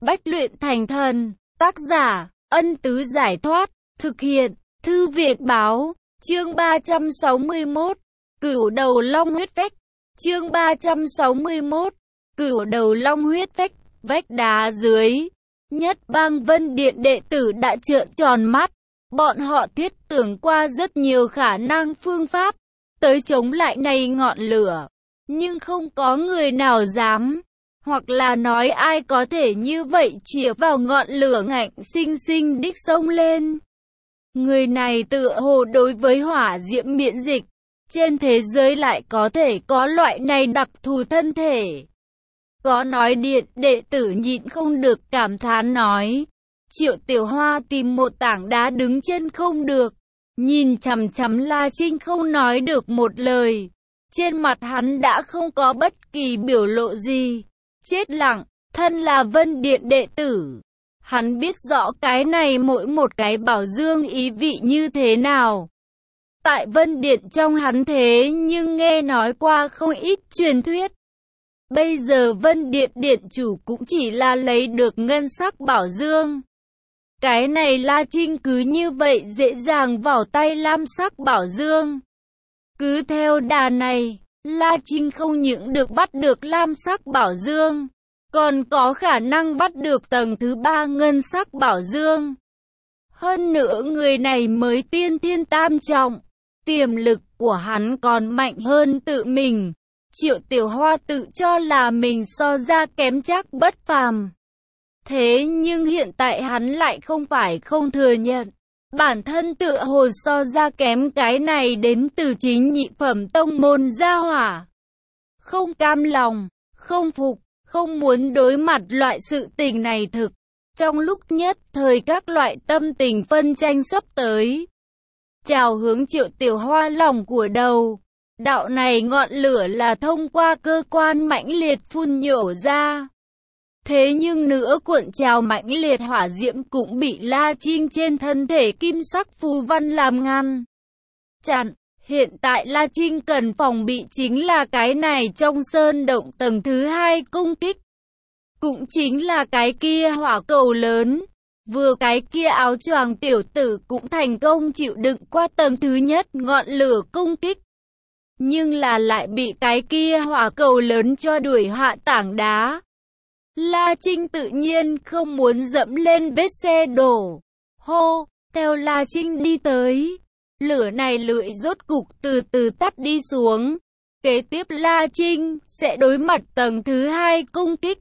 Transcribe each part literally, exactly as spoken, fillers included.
Bách luyện thành thần. Tác giả, Ân Tứ Giải Thoát. Thực hiện, Thư viện Báo. Chương ba trăm sáu mươi mốt. Cửu đầu long huyết phách. Chương ba trăm sáu mươi mốt. Cửu đầu long huyết phách. Vách đá dưới Nhất Bang Vân Điện đệ tử đã trợn tròn mắt. Bọn họ thiết tưởng qua rất nhiều khả năng phương pháp tới chống lại này ngọn lửa, nhưng không có người nào dám, hoặc là nói ai có thể như vậy chĩa vào ngọn lửa ngạnh sinh sinh đích xông lên. Người này tựa hồ đối với hỏa diễm miễn dịch, trên thế giới lại có thể có loại này đặc thù thân thể. Có nói điện đệ tử nhịn không được cảm thán nói. Triệu Tiểu Hoa tìm một tảng đá đứng chân không được, nhìn chằm chằm La Trinh không nói được một lời. Trên mặt hắn đã không có bất kỳ biểu lộ gì, chết lặng. Thân là Vân Điện đệ tử, hắn biết rõ cái này mỗi một cái bảo dương ý vị như thế nào. Tại Vân Điện trong hắn thế nhưng nghe nói qua không ít truyền thuyết. Bây giờ Vân Điện điện chủ cũng chỉ là lấy được ngân sắc bảo dương. Cái này La Trinh cứ như vậy dễ dàng vào tay lam sắc bảo dương. Cứ theo đà này, La Trinh không những được bắt được lam sắc bảo dương, còn có khả năng bắt được tầng thứ ba ngân sắc bảo dương. Hơn nữa người này mới tiên thiên tam trọng, tiềm lực của hắn còn mạnh hơn tự mình. Triệu Tiểu Hoa tự cho là mình so ra kém chắc bất phàm. Thế nhưng hiện tại hắn lại không phải không thừa nhận. Bản thân tựa hồ so ra kém cái này đến từ chính nhị phẩm tông môn gia hỏa. Không cam lòng, không phục, không muốn đối mặt loại sự tình này thực. Trong lúc nhất thời các loại tâm tình phân tranh sắp tới. Chào hướng Triệu Tiểu Hoa lòng của đầu. Đạo này ngọn lửa là thông qua cơ quan mãnh liệt phun nhổ ra. Thế nhưng nữa cuộn trào mãnh liệt hỏa diễm cũng bị La Trinh trên thân thể kim sắc phù văn làm ngăn chặn. Hiện tại La Trinh cần phòng bị chính là cái này trong sơn động tầng thứ hai công kích. Cũng chính là cái kia hỏa cầu lớn. Vừa cái kia áo choàng tiểu tử cũng thành công chịu đựng qua tầng thứ nhất ngọn lửa công kích. Nhưng là lại bị cái kia hỏa cầu lớn cho đuổi hạ tảng đá. La Trinh tự nhiên không muốn dẫm lên vết xe đổ. Hô, theo La Trinh đi tới. Lửa này lưỡi rốt cục từ từ tắt đi xuống. Kế tiếp La Trinh sẽ đối mặt tầng thứ hai công kích.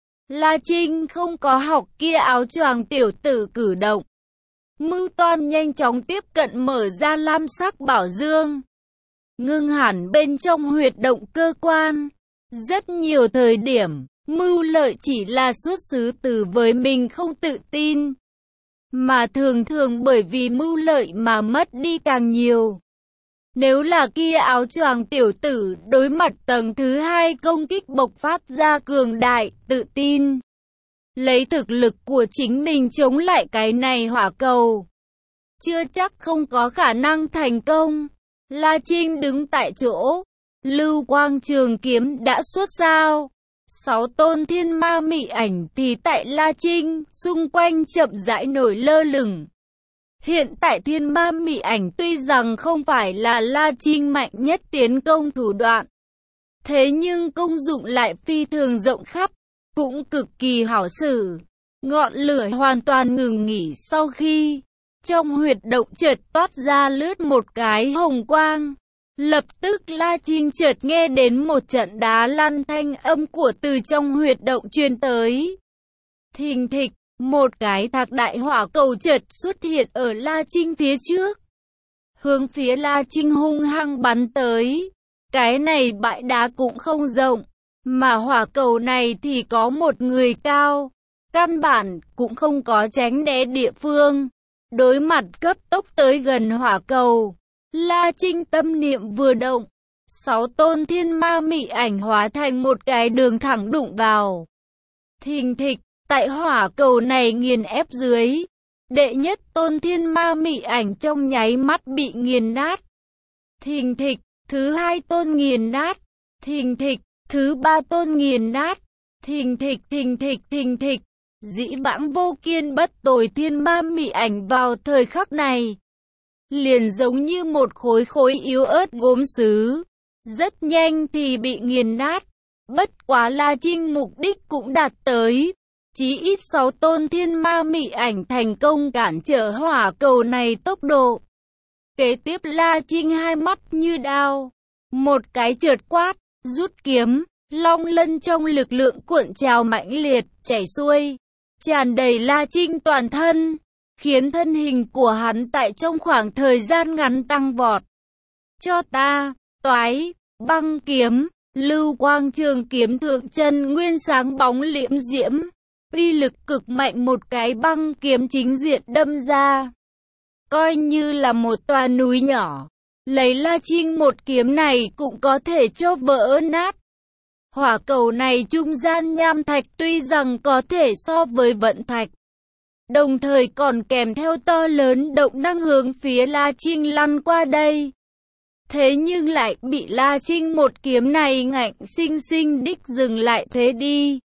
La Trinh không có học kia áo choàng tiểu tử cử động. Mưu toan nhanh chóng tiếp cận mở ra lam sắc bảo dương. Ngưng hẳn bên trong huyệt động cơ quan. Rất nhiều thời điểm, mưu lợi chỉ là xuất xứ từ với mình không tự tin. Mà thường thường bởi vì mưu lợi mà mất đi càng nhiều. Nếu là kia áo choàng tiểu tử đối mặt tầng thứ hai công kích bộc phát ra cường đại, tự tin. Lấy thực lực của chính mình chống lại cái này hỏa cầu. Chưa chắc không có khả năng thành công. La Trinh đứng tại chỗ. Lưu quang trường kiếm đã xuất sao. Sáu tôn thiên ma mị ảnh thì tại La Trinh, xung quanh chậm rãi nổi lơ lửng. Hiện tại thiên ma mị ảnh tuy rằng không phải là La Trinh mạnh nhất tiến công thủ đoạn. Thế nhưng công dụng lại phi thường rộng khắp, cũng cực kỳ hảo sử. Ngọn lửa hoàn toàn ngừng nghỉ sau khi trong huyệt động chợt toát ra lướt một cái hồng quang. Lập tức La Trinh chợt nghe đến một trận đá lăn thanh âm của từ trong huyệt động truyền tới. Thình thịch, một cái thạc đại hỏa cầu chợt xuất hiện ở La Trinh phía trước. Hướng phía La Trinh hung hăng bắn tới. Cái này bãi đá cũng không rộng, mà hỏa cầu này thì có một người cao. Căn bản cũng không có tránh né địa phương. Đối mặt cấp tốc tới gần hỏa cầu. La Trinh tâm niệm vừa động, sáu tôn thiên ma mị ảnh hóa thành một cái đường thẳng đụng vào. Thình thịch, tại hỏa cầu này nghiền ép dưới, đệ nhất tôn thiên ma mị ảnh trong nháy mắt bị nghiền nát. Thình thịch, thứ hai tôn nghiền nát. Thình thịch, thứ ba tôn nghiền nát. Thình thịch thình thịch thình thịch, Dĩ vãng vô kiên bất tồi thiên ma mị ảnh vào thời khắc này liền giống như một khối khối yếu ớt gốm sứ, rất nhanh thì bị nghiền nát. Bất quá La Trinh mục đích cũng đạt tới, chí ít sáu tôn thiên ma mị ảnh thành công cản trở hỏa cầu này tốc độ. Kế tiếp La Trinh hai mắt như đao, một cái chợt quát, rút kiếm, long lân trong lực lượng cuộn trào mãnh liệt, chảy xuôi, tràn đầy La Trinh toàn thân, khiến thân hình của hắn tại trong khoảng thời gian ngắn tăng vọt. Cho ta, toái, băng kiếm, lưu quang trường kiếm thượng chân nguyên sáng bóng liễm diễm, uy lực cực mạnh, một cái băng kiếm chính diện đâm ra. Coi như là một tòa núi nhỏ, lấy La Trinh một kiếm này cũng có thể cho vỡ nát. Hỏa cầu này trung gian nham thạch tuy rằng có thể so với vận thạch, đồng thời còn kèm theo to lớn động năng hướng phía La Trinh lăn qua đây. Thế nhưng lại bị La Trinh một kiếm này ngạnh sinh sinh đích dừng lại thế đi.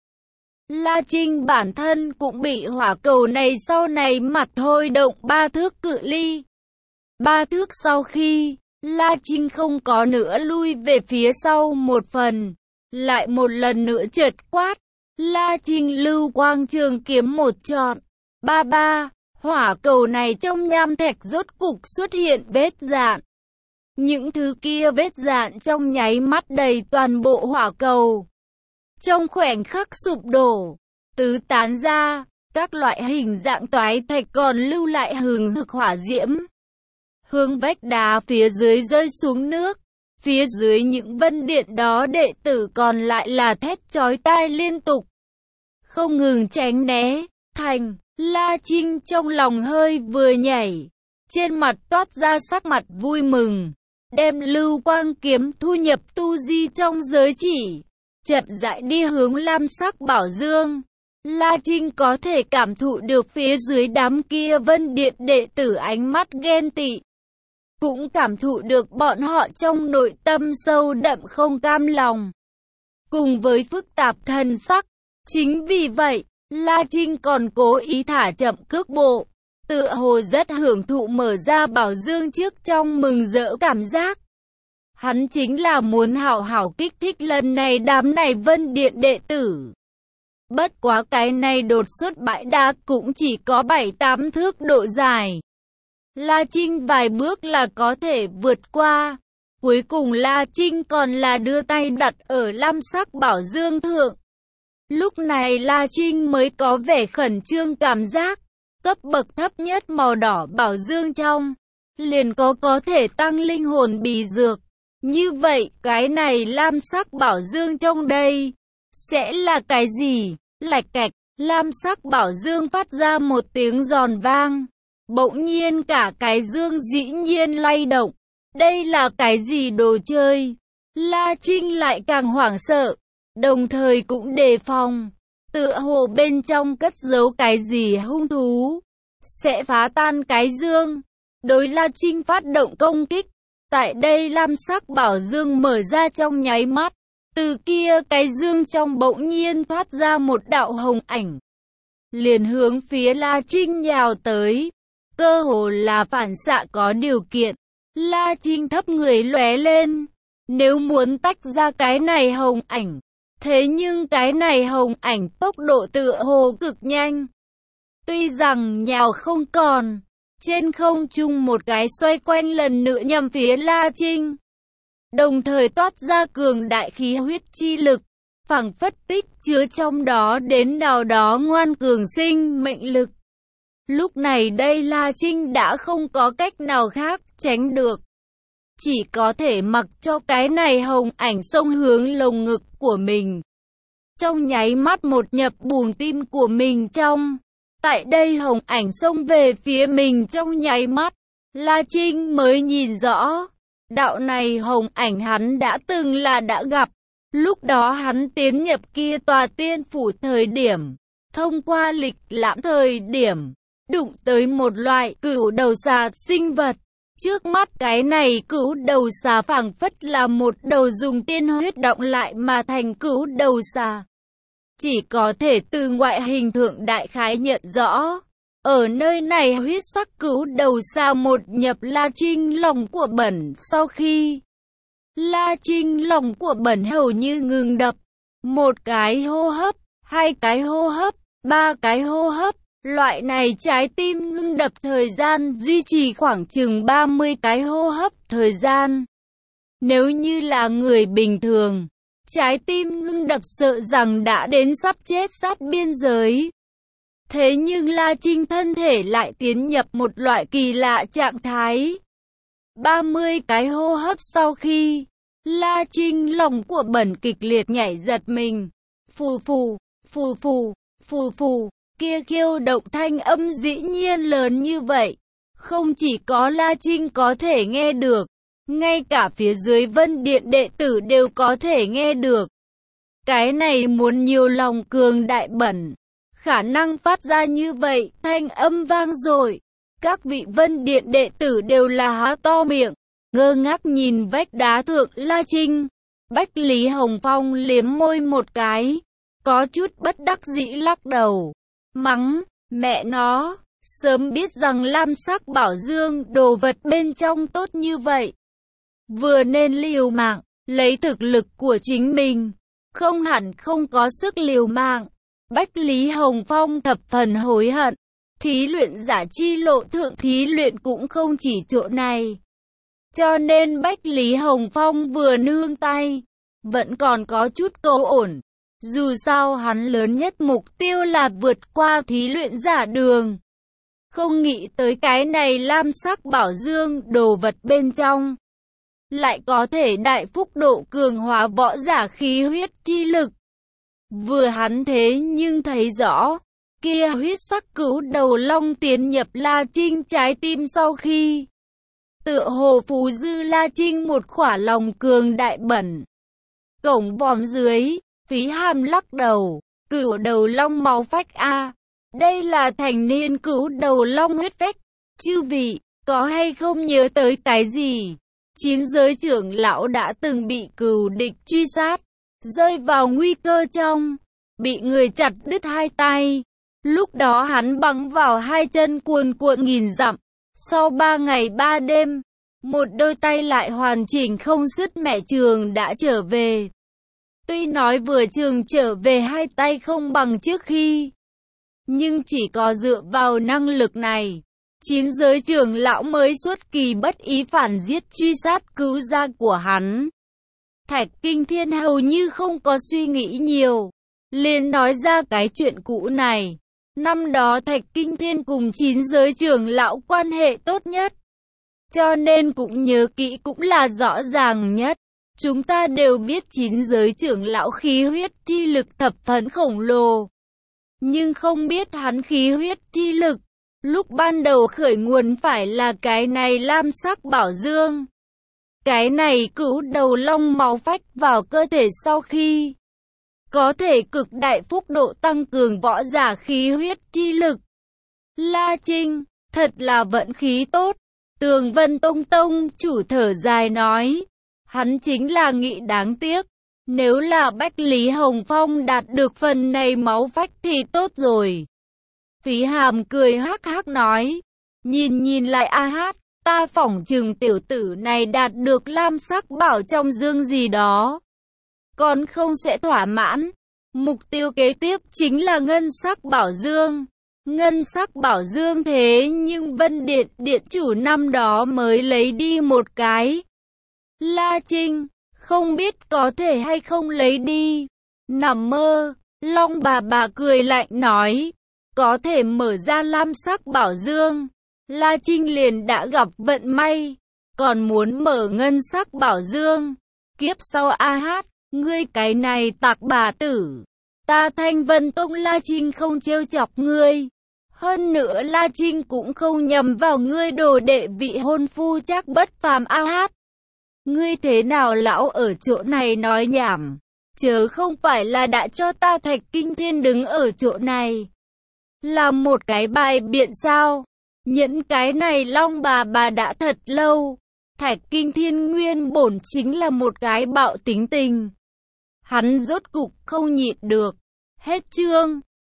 La Trinh bản thân cũng bị hỏa cầu này sau này mặt thôi động ba thước cự ly. Ba thước sau khi, La Trinh không có nữa lui về phía sau một phần, lại một lần nữa chợt quát, La Trinh lưu quang trường kiếm một trọn. Ba ba, hỏa cầu này trong nham thạch rốt cục xuất hiện vết dạn. Những thứ kia vết dạn trong nháy mắt đầy toàn bộ hỏa cầu. Trong khoảnh khắc sụp đổ, tứ tán ra, các loại hình dạng toái thạch còn lưu lại hừng hực hỏa diễm. Hướng vách đá phía dưới rơi xuống nước, phía dưới những vân điện đó đệ tử còn lại là thét chói tai liên tục, không ngừng tránh né. Thành, La Trinh trong lòng hơi vừa nhảy, trên mặt toát ra sắc mặt vui mừng, đem lưu quang kiếm thu nhập tu di trong giới chỉ, chậm rãi đi hướng lam sắc bảo dương. La Trinh có thể cảm thụ được phía dưới đám kia vân điện đệ tử ánh mắt ghen tị, cũng cảm thụ được bọn họ trong nội tâm sâu đậm không cam lòng, cùng với phức tạp thần sắc. Chính vì vậy, La Trinh còn cố ý thả chậm cước bộ, tựa hồ rất hưởng thụ mở ra bảo dương trước trong mừng rỡ cảm giác. Hắn chính là muốn hảo hảo kích thích lần này đám này vân điện đệ tử. Bất quá cái này đột xuất bãi đá cũng chỉ có bảy tám thước độ dài. La Trinh vài bước là có thể vượt qua. Cuối cùng La Trinh còn là đưa tay đặt ở lam sắc bảo dương thượng. Lúc này La Trinh mới có vẻ khẩn trương cảm giác. Cấp bậc thấp nhất màu đỏ bảo dương trong, liền có có thể tăng linh hồn bì dược. Như vậy, cái này lam sắc bảo dương trong đây, sẽ là cái gì? Lạch cạch, lam sắc bảo dương phát ra một tiếng giòn vang. Bỗng nhiên cả cái dương dĩ nhiên lay động. Đây là cái gì đồ chơi? La Trinh lại càng hoảng sợ, đồng thời cũng đề phòng. Tựa hồ bên trong cất giấu cái gì hung thú, sẽ phá tan cái dương. Đối La Trinh phát động công kích. Tại đây lam sắc bảo dương mở ra trong nháy mắt. Từ kia cái dương trong bỗng nhiên thoát ra một đạo hồng ảnh, liền hướng phía La Trinh nhào tới. Cơ hồ là phản xạ có điều kiện. La Trinh thấp người lóe lên, nếu muốn tách ra cái này hồng ảnh. Thế nhưng cái này hồng ảnh tốc độ tựa hồ cực nhanh. Tuy rằng nhào không còn, trên không trung một cái xoay quanh lần nữa nhằm phía La Trinh. Đồng thời toát ra cường đại khí huyết chi lực, phảng phất tích chứa trong đó đến nào đó ngoan cường sinh mệnh lực. Lúc này đây La Trinh đã không có cách nào khác tránh được. Chỉ có thể mặc cho cái này hồng ảnh xông hướng lồng ngực của mình. Trong nháy mắt một nhập buồng tim của mình trong. Tại đây hồng ảnh xông về phía mình trong nháy mắt. La Trinh mới nhìn rõ. Đạo này hồng ảnh hắn đã từng là đã gặp. Lúc đó hắn tiến nhập kia tòa tiên phủ thời điểm. Thông qua lịch lãm thời điểm. Đụng tới một loại cửu đầu xà sinh vật. Trước mắt cái này cửu đầu xà phảng phất là một đầu dùng tiên huyết động lại mà thành cửu đầu xà. chỉ có thể từ ngoại hình thượng đại khái nhận rõ. Ở nơi này huyết sắc cửu đầu xà một nhập La Trinh lòng của bẩn sau khi La Trinh lòng của bẩn hầu như ngừng đập. Một cái hô hấp, hai cái hô hấp, ba cái hô hấp. Loại này trái tim ngưng đập thời gian duy trì khoảng chừng ba mươi cái hô hấp thời gian. Nếu như là người bình thường, trái tim ngưng đập sợ rằng đã đến sắp chết sát biên giới. Thế nhưng La Trinh thân thể lại tiến nhập một loại kỳ lạ trạng thái. ba mươi cái hô hấp sau khi, La Trinh lòng của bẩn kịch liệt nhảy giật mình. Phù phù, phù phù, phù phù, kia kêu động thanh âm dĩ nhiên lớn như vậy. Không chỉ có La Trinh có thể nghe được, ngay cả phía dưới Vân Điện đệ tử đều có thể nghe được. Cái này muốn nhiều lòng cường đại bẩn, khả năng phát ra như vậy, thanh âm vang dội. Các vị Vân Điện đệ tử đều là há to miệng, ngơ ngác nhìn vách đá thượng La Trinh. Bách Lý Hồng Phong liếm môi một cái, có chút bất đắc dĩ lắc đầu, mắng, mẹ nó, sớm biết rằng lam sắc bảo dương đồ vật bên trong tốt như vậy. Vừa nên liều mạng, lấy thực lực của chính mình, không hẳn không có sức liều mạng. Bách Lý Hồng Phong thập phần hối hận, thí luyện giả chi lộ thượng thí luyện cũng không chỉ chỗ này. Cho nên Bách Lý Hồng Phong vừa nương tay, vẫn còn có chút câu ổn. Dù sao hắn lớn nhất mục tiêu là vượt qua thí luyện giả đường. Không nghĩ tới cái này lam sắc bảo dương đồ vật bên trong lại có thể đại phúc độ cường hóa võ giả khí huyết chi lực. Vừa hắn thế nhưng thấy rõ, kia huyết sắc cửu đầu long tiến nhập La Trinh trái tim sau khi tựa hồ phù dư La Trinh một khỏa lòng cường đại bẩn. Cổng vòm dưới, Phí Hàm lắc đầu, cửu đầu long máu phách a, đây là thành niên cửu đầu long huyết phách. Chư vị, có hay không nhớ tới cái gì? Chín giới trưởng lão đã từng bị cừu địch truy sát, rơi vào nguy cơ trong, bị người chặt đứt hai tay. Lúc đó hắn bắn vào hai chân cuồn cuộn nghìn dặm. Sau ba ngày ba đêm, một đôi tay lại hoàn chỉnh không sứt mẻ trường đã trở về. Tuy nói vừa trường trở về hai tay không bằng trước khi, nhưng chỉ có dựa vào năng lực này, chín giới trưởng lão mới xuất kỳ bất ý phản giết truy sát cứu gia của hắn. Thạch Kinh Thiên hầu như không có suy nghĩ nhiều, liền nói ra cái chuyện cũ này. Năm đó Thạch Kinh Thiên cùng chín giới trưởng lão quan hệ tốt nhất, cho nên cũng nhớ kỹ cũng là rõ ràng nhất. Chúng ta đều biết chín giới trưởng lão khí huyết chi lực thập phần khổng lồ, nhưng không biết hắn khí huyết chi lực lúc ban đầu khởi nguồn phải là cái này lam sắc bảo dương. Cái này cửu đầu long máu phách vào cơ thể sau khi có thể cực đại phúc độ tăng cường võ giả khí huyết chi lực. La Trinh, thật là vận khí tốt. Tường Vân Tông Tông chủ thở dài nói, hắn chính là nghĩ đáng tiếc, nếu là Bách Lý Hồng Phong đạt được phần này máu phách thì tốt rồi. Phí Hàm cười hắc hắc nói, nhìn nhìn lại a hát, ta phỏng chừng tiểu tử này đạt được lam sắc bảo trong dương gì đó, còn không sẽ thỏa mãn. Mục tiêu kế tiếp chính là ngân sắc bảo dương. Ngân sắc bảo dương thế nhưng Vân Điện điện chủ năm đó mới lấy đi một cái. La Trinh, không biết có thể hay không lấy đi. Nằm mơ, Long bà bà cười lạnh nói, có thể mở ra lam sắc bảo dương. La Trinh liền đã gặp vận may, còn muốn mở ngân sắc bảo dương. Kiếp sau a hát, ngươi cái này tặc bà tử. Ta Thanh Vân Tông La Trinh không trêu chọc ngươi. Hơn nữa La Trinh cũng không nhầm vào ngươi đồ đệ vị hôn phu chắc bất phàm a hát. Ngươi thế nào lão ở chỗ này nói nhảm, chớ không phải là đã cho ta Thạch Kinh Thiên đứng ở chỗ này làm một cái bài biện sao? Những cái này Long bà bà đã thật lâu. Thạch Kinh Thiên nguyên bổn chính là một cái bạo tính tình. Hắn rốt cục không nhịn được, Hết chương.